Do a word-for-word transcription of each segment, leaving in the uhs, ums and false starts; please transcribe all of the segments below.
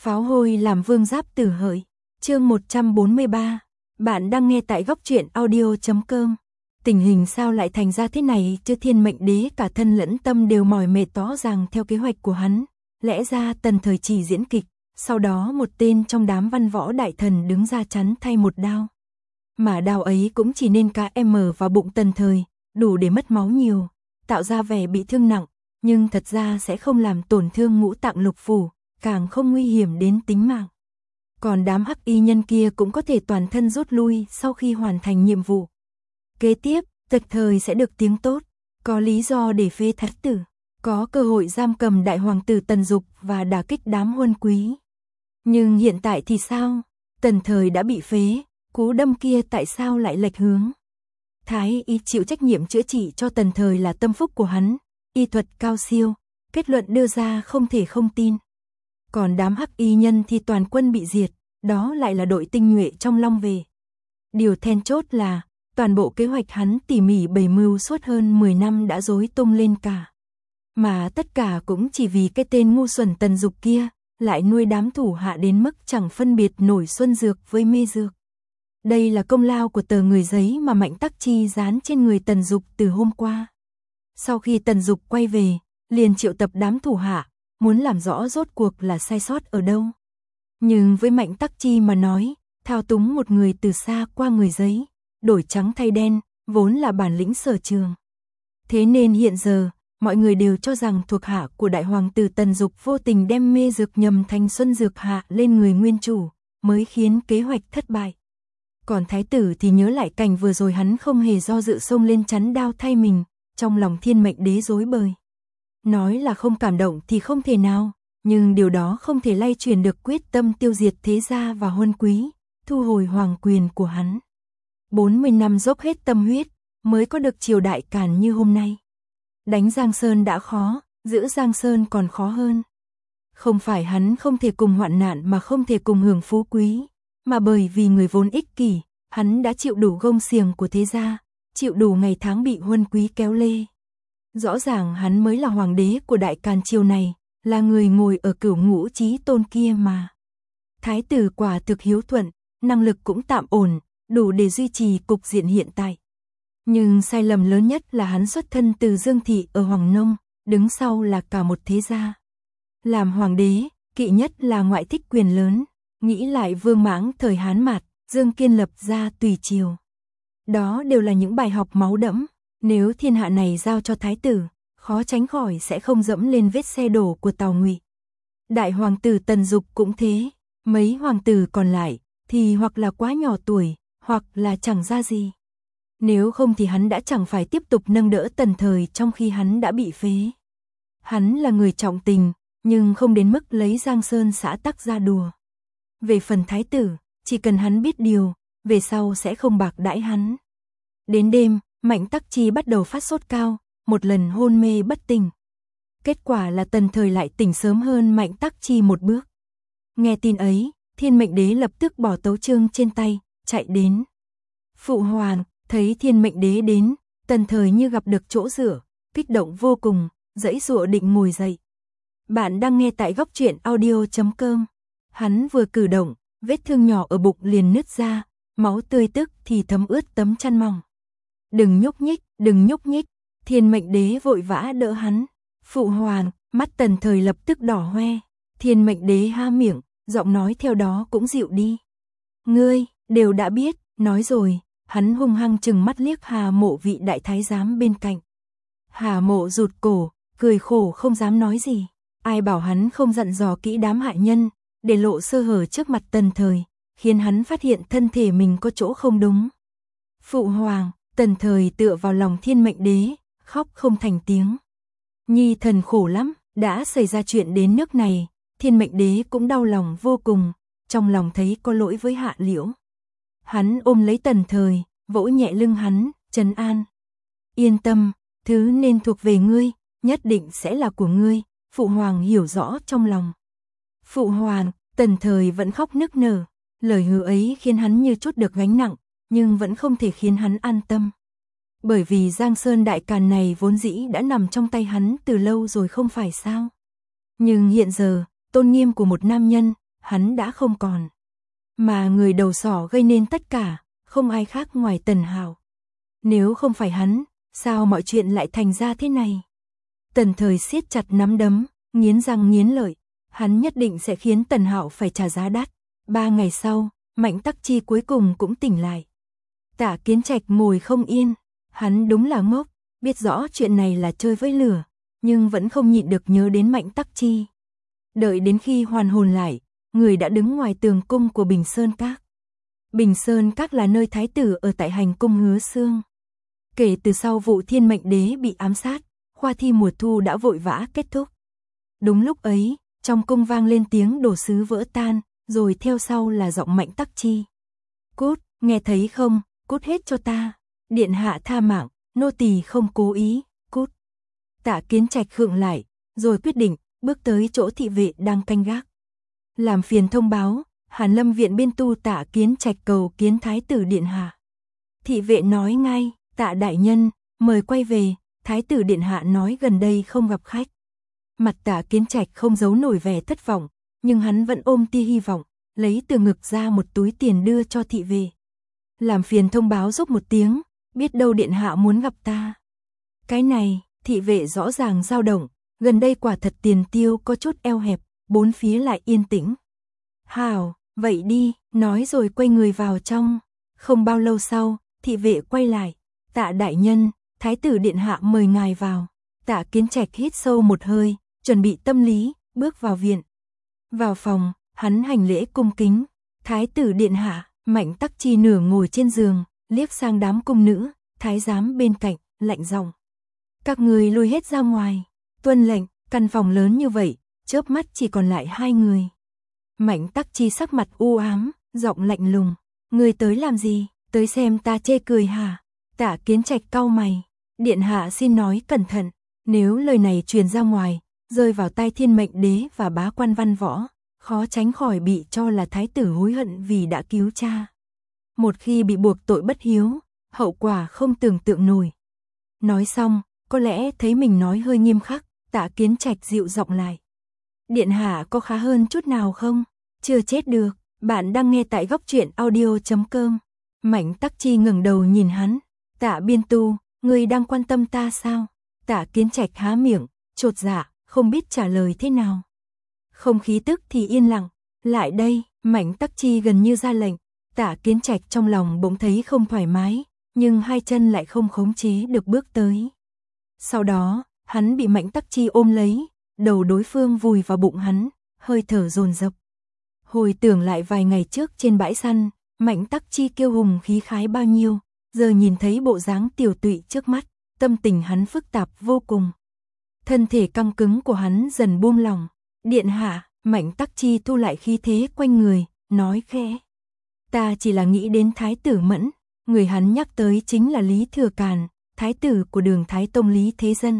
Pháo hôi làm vương giáp tử hợi. Chương một trăm bốn mươi ba. Bạn đang nghe tại góc truyện audio chấm com. Tình hình sao lại thành ra thế này chứ? Thiên mệnh đế cả thân lẫn tâm đều mỏi mệt rõ ràng theo kế hoạch của hắn. Lẽ ra Tần Thời chỉ diễn kịch, sau đó một tên trong đám văn võ đại thần đứng ra chắn thay một đao. Mà đao ấy cũng chỉ nên cá em vào bụng Tần Thời, đủ để mất máu nhiều, tạo ra vẻ bị thương nặng, nhưng thật ra sẽ không làm tổn thương ngũ tạng lục phủ, càng không nguy hiểm đến tính mạng. Còn đám hắc y nhân kia cũng có thể toàn thân rút lui sau khi hoàn thành nhiệm vụ. Kế tiếp, Tần Thời sẽ được tiếng tốt, có lý do để phế thái tử, có cơ hội giam cầm đại hoàng tử Tần Dục và đả kích đám huân quý. Nhưng hiện tại thì sao? Tần Thời đã bị phế, cú đâm kia tại sao lại lệch hướng? Thái y chịu trách nhiệm chữa trị cho Tần Thời là tâm phúc của hắn, y thuật cao siêu, kết luận đưa ra không thể không tin. Còn đám hắc y nhân thì toàn quân bị diệt, đó lại là đội tinh nhuệ trong Long về. Điều then chốt là, toàn bộ kế hoạch hắn tỉ mỉ bày mưu suốt hơn mười năm đã rối tung lên cả. Mà tất cả cũng chỉ vì cái tên ngu xuẩn Tần Dục kia, lại nuôi đám thủ hạ đến mức chẳng phân biệt nổi xuân dược với mê dược. Đây là công lao của tờ người giấy mà Mạnh Tắc Chi dán trên người Tần Dục từ hôm qua. Sau khi Tần Dục quay về, liền triệu tập đám thủ hạ, muốn làm rõ rốt cuộc là sai sót ở đâu. Nhưng với Mạnh Tắc Chi mà nói, thao túng một người từ xa qua người giấy, đổi trắng thay đen, vốn là bản lĩnh sở trường. Thế nên hiện giờ, mọi người đều cho rằng thuộc hạ của đại hoàng tử Tần Dục vô tình đem mê dược nhầm thành xuân dược hạ lên người nguyên chủ, mới khiến kế hoạch thất bại. Còn thái tử thì nhớ lại cảnh vừa rồi hắn không hề do dự xông lên chắn đao thay mình, trong lòng thiên mệnh đế rối bời. Nói là không cảm động thì không thể nào, nhưng điều đó không thể lay chuyển được quyết tâm tiêu diệt thế gia và huân quý, thu hồi hoàng quyền của hắn. bốn mươi năm dốc hết tâm huyết, mới có được triều đại Càn như hôm nay. Đánh Giang Sơn đã khó, giữ Giang Sơn còn khó hơn. Không phải hắn không thể cùng hoạn nạn mà không thể cùng hưởng phú quý, mà bởi vì người vốn ích kỷ, hắn đã chịu đủ gông xiềng của thế gia, chịu đủ ngày tháng bị huân quý kéo lê. Rõ ràng hắn mới là hoàng đế của đại Càn triều này, là người ngồi ở cửu ngũ chí tôn kia mà. Thái tử quả thực hiếu thuận, năng lực cũng tạm ổn, đủ để duy trì cục diện hiện tại. Nhưng sai lầm lớn nhất là hắn xuất thân từ Dương thị ở Hoàng Nông, đứng sau là cả một thế gia. Làm hoàng đế, kỵ nhất là ngoại thích quyền lớn, nghĩ lại Vương Mãng thời Hán Mạt, Dương Kiên lập ra tùy triều. Đó đều là những bài học máu đẫm, nếu thiên hạ này giao cho thái tử, khó tránh khỏi sẽ không dẫm lên vết xe đổ của Tào Ngụy. Đại hoàng tử Tần Dục cũng thế, mấy hoàng tử còn lại thì hoặc là quá nhỏ tuổi, hoặc là chẳng ra gì. Nếu không thì hắn đã chẳng phải tiếp tục nâng đỡ Tần Thời trong khi hắn đã bị phế. Hắn là người trọng tình, nhưng không đến mức lấy Giang Sơn xã tắc ra đùa. Về phần thái tử, chỉ cần hắn biết điều, về sau sẽ không bạc đãi hắn. Đến đêm, Mạnh Tắc Chi bắt đầu phát sốt cao, một lần hôn mê bất tỉnh. Kết quả là Tần Thời lại tỉnh sớm hơn Mạnh Tắc Chi một bước. Nghe tin ấy, thiên mệnh đế lập tức bỏ tấu chương trên tay, chạy đến. Phụ hoàng, thấy thiên mệnh đế đến, Tần Thời như gặp được chỗ dựa, kích động vô cùng, giãy giụa định ngồi dậy. Bạn đang nghe tại góc truyện audio chấm com. Hắn vừa cử động, vết thương nhỏ ở bụng liền nứt ra, máu tươi tức thì thấm ướt tấm chăn mỏng. Đừng nhúc nhích, đừng nhúc nhích, thiên mệnh đế vội vã đỡ hắn. Phụ hoàng, mắt Tần Thời lập tức đỏ hoe, thiên mệnh đế há miệng, giọng nói theo đó cũng dịu đi. Ngươi, đều đã biết, nói rồi, hắn hung hăng chừng mắt liếc Hà Mộ vị đại thái giám bên cạnh. Hà Mộ rụt cổ, cười khổ không dám nói gì, ai bảo hắn không dặn dò kỹ đám hại nhân, để lộ sơ hở trước mặt Tần Thời, khiến hắn phát hiện thân thể mình có chỗ không đúng. Phụ hoàng, Tần Thời tựa vào lòng thiên mệnh đế, khóc không thành tiếng. Nhi thần khổ lắm, đã xảy ra chuyện đến nước này, thiên mệnh đế cũng đau lòng vô cùng, trong lòng thấy có lỗi với Hạ Liễu. Hắn ôm lấy Tần Thời, vỗ nhẹ lưng hắn, trấn an. Yên tâm, thứ nên thuộc về ngươi, nhất định sẽ là của ngươi, phụ hoàng hiểu rõ trong lòng. Phụ hoàng, Tần Thời vẫn khóc nức nở, lời hứa ấy khiến hắn như chút được gánh nặng, nhưng vẫn không thể khiến hắn an tâm. Bởi vì Giang Sơn đại Càn này vốn dĩ đã nằm trong tay hắn từ lâu rồi không phải sao. Nhưng hiện giờ, tôn nghiêm của một nam nhân, hắn đã không còn. Mà người đầu sỏ gây nên tất cả, không ai khác ngoài Tần Hạo. Nếu không phải hắn, sao mọi chuyện lại thành ra thế này? Tần Thời siết chặt nắm đấm, nghiến răng nghiến lợi, hắn nhất định sẽ khiến Tần Hạo phải trả giá đắt. Ba ngày sau, Mạnh Tắc Chi cuối cùng cũng tỉnh lại. Tạ Kiến Trạch ngồi không yên, hắn đúng là ngốc, biết rõ chuyện này là chơi với lửa, nhưng vẫn không nhịn được nhớ đến Mạnh Tắc Chi. Đợi đến khi hoàn hồn lại, người đã đứng ngoài tường cung của Bình Sơn Các. Bình Sơn Các là nơi thái tử ở tại hành cung Hứa Xương. Kể từ sau vụ Thiên Mệnh Đế bị ám sát, khoa thi mùa thu đã vội vã kết thúc. Đúng lúc ấy, trong cung vang lên tiếng đồ sứ vỡ tan, rồi theo sau là giọng Mạnh Tắc Chi. Cút, nghe thấy không, cút hết cho ta. Điện hạ tha mạng, nô tỳ không cố ý, cút. Tạ Kiến Trạch khựng lại, rồi quyết định, bước tới chỗ thị vệ đang canh gác. Làm phiền thông báo, Hàn Lâm viện biên tu Tạ Kiến Trạch cầu kiến thái tử điện hạ. Thị vệ nói ngay, Tạ đại nhân, mời quay về, thái tử điện hạ nói gần đây không gặp khách. Mặt Tạ Kiến Trạch không giấu nổi vẻ thất vọng, nhưng hắn vẫn ôm tia hy vọng, lấy từ ngực ra một túi tiền đưa cho thị vệ. Làm phiền thông báo giúp một tiếng, biết đâu điện hạ muốn gặp ta. Cái này, thị vệ rõ ràng dao động, gần đây quả thật tiền tiêu có chút eo hẹp, bốn phía lại yên tĩnh. Hảo, vậy đi, nói rồi quay người vào trong. Không bao lâu sau, thị vệ quay lại, Tạ đại nhân, thái tử điện hạ mời ngài vào. Tạ Kiến Trạch hít sâu một hơi, chuẩn bị tâm lý, bước vào viện. Vào phòng, hắn hành lễ cung kính. Thái tử điện hạ, Mạnh Tắc Chi nửa ngồi trên giường, liếc sang đám cung nữ, thái giám bên cạnh, lạnh giọng. Các người lui hết ra ngoài. Tuân lệnh, căn phòng lớn như vậy, chớp mắt chỉ còn lại hai người. Mạnh Tắc Chi sắc mặt u ám, giọng lạnh lùng. Người tới làm gì, tới xem ta chê cười hả? Tạ Kiến Trạch cau mày. Điện hạ xin nói cẩn thận, nếu lời này truyền ra ngoài, rơi vào tai Thiên Mệnh Đế và bá quan Văn Võ, khó tránh khỏi bị cho là thái tử hối hận vì đã cứu cha. Một khi bị buộc tội bất hiếu, hậu quả không tưởng tượng nổi. Nói xong, có lẽ thấy mình nói hơi nghiêm khắc, Tạ Kiến Trạch dịu giọng lại. Điện hạ có khá hơn chút nào không? Chưa chết được, bạn đang nghe tại góc truyện audio chấm com. Mạnh Tắc Chi ngẩng đầu nhìn hắn. Tạ biên tu, người đang quan tâm ta sao? Tạ Kiến Trạch há miệng, chột dạ, không biết trả lời thế nào. Không khí tức thì yên lặng. Lại đây, Mạnh Tắc Chi gần như ra lệnh. Tạ Kiến Trạch trong lòng bỗng thấy không thoải mái, nhưng hai chân lại không khống chế được bước tới. Sau đó, hắn bị Mạnh Tắc Chi ôm lấy, đầu đối phương vùi vào bụng hắn, hơi thở dồn dập. Hồi tưởng lại vài ngày trước trên bãi săn, Mạnh Tắc Chi kiêu hùng khí khái bao nhiêu, giờ nhìn thấy bộ dáng tiểu tụy trước mắt, tâm tình hắn phức tạp vô cùng. Thân thể căng cứng của hắn dần buông lỏng. Điện hạ, Mạnh Tắc Chi thu lại khí thế quanh người, nói khẽ. Ta chỉ là nghĩ đến thái tử Mẫn, người hắn nhắc tới chính là Lý Thừa Càn, thái tử của Đường Thái Tông Lý Thế Dân.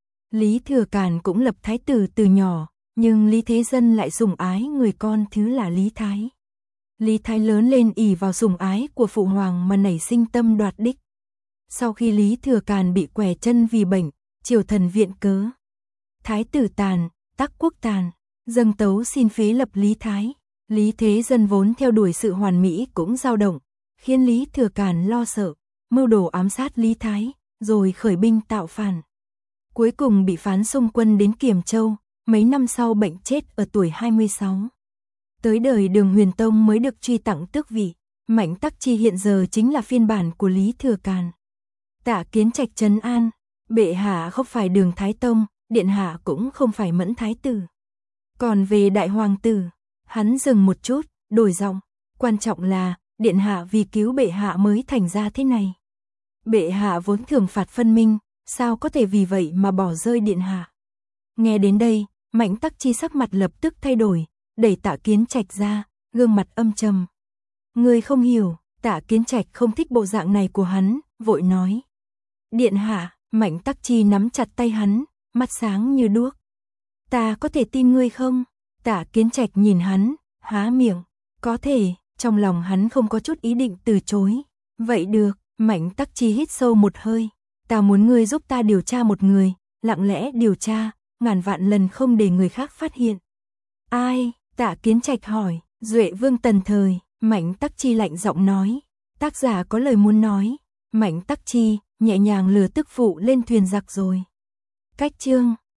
Lý Thừa Càn cũng lập thái tử từ nhỏ, nhưng Lý Thế Dân lại sủng ái người con thứ là Lý Thái. Lý Thái lớn lên ỷ vào sủng ái của phụ hoàng mà nảy sinh tâm đoạt đích. Sau khi Lý Thừa Càn bị quẻ chân vì bệnh, triều thần viện cớ. Thái tử tàn, Tắc quốc tàn, dâng tấu xin phế lập Lý Thái. Lý Thế Dân vốn theo đuổi sự hoàn mỹ cũng dao động, khiến Lý Thừa Càn lo sợ, mưu đồ ám sát Lý Thái, rồi khởi binh tạo phản. Cuối cùng bị phán xung quân đến Kiềm Châu, mấy năm sau bệnh chết ở tuổi hai mươi sáu. Tới đời Đường Huyền Tông mới được truy tặng tước vị. Mạnh Tắc Chi hiện giờ chính là phiên bản của Lý Thừa Càn. Tạ Kiến Trạch trấn an, bệ hạ không phải Đường Thái Tông, điện hạ cũng không phải Mẫn Thái Tử. Còn về đại hoàng tử, hắn dừng một chút, đổi giọng, quan trọng là, điện hạ vì cứu bệ hạ mới thành ra thế này. Bệ hạ vốn thưởng phạt phân minh, sao có thể vì vậy mà bỏ rơi điện hạ. Nghe đến đây, Mạnh Tắc Chi sắc mặt lập tức thay đổi, đẩy Tạ Kiến Trạch ra, gương mặt âm trầm. Người không hiểu, Tạ Kiến Trạch không thích bộ dạng này của hắn, vội nói. Điện hạ, Mạnh Tắc Chi nắm chặt tay hắn, mắt sáng như đuốc. Ta có thể tin ngươi không? Tạ Kiến Trạch nhìn hắn, há miệng. Có thể, trong lòng hắn không có chút ý định từ chối. Vậy được, Mạnh Tắc Chi hít sâu một hơi. Ta muốn ngươi giúp ta điều tra một người, lặng lẽ điều tra, ngàn vạn lần không để người khác phát hiện. Ai? Tạ Kiến Trạch hỏi, Duệ Vương tần thời, Mạnh Tắc Chi lạnh giọng nói. Tác giả có lời muốn nói, Mạnh Tắc Chi, nhẹ nhàng lừa tức phụ lên thuyền giặc rồi. Cách chương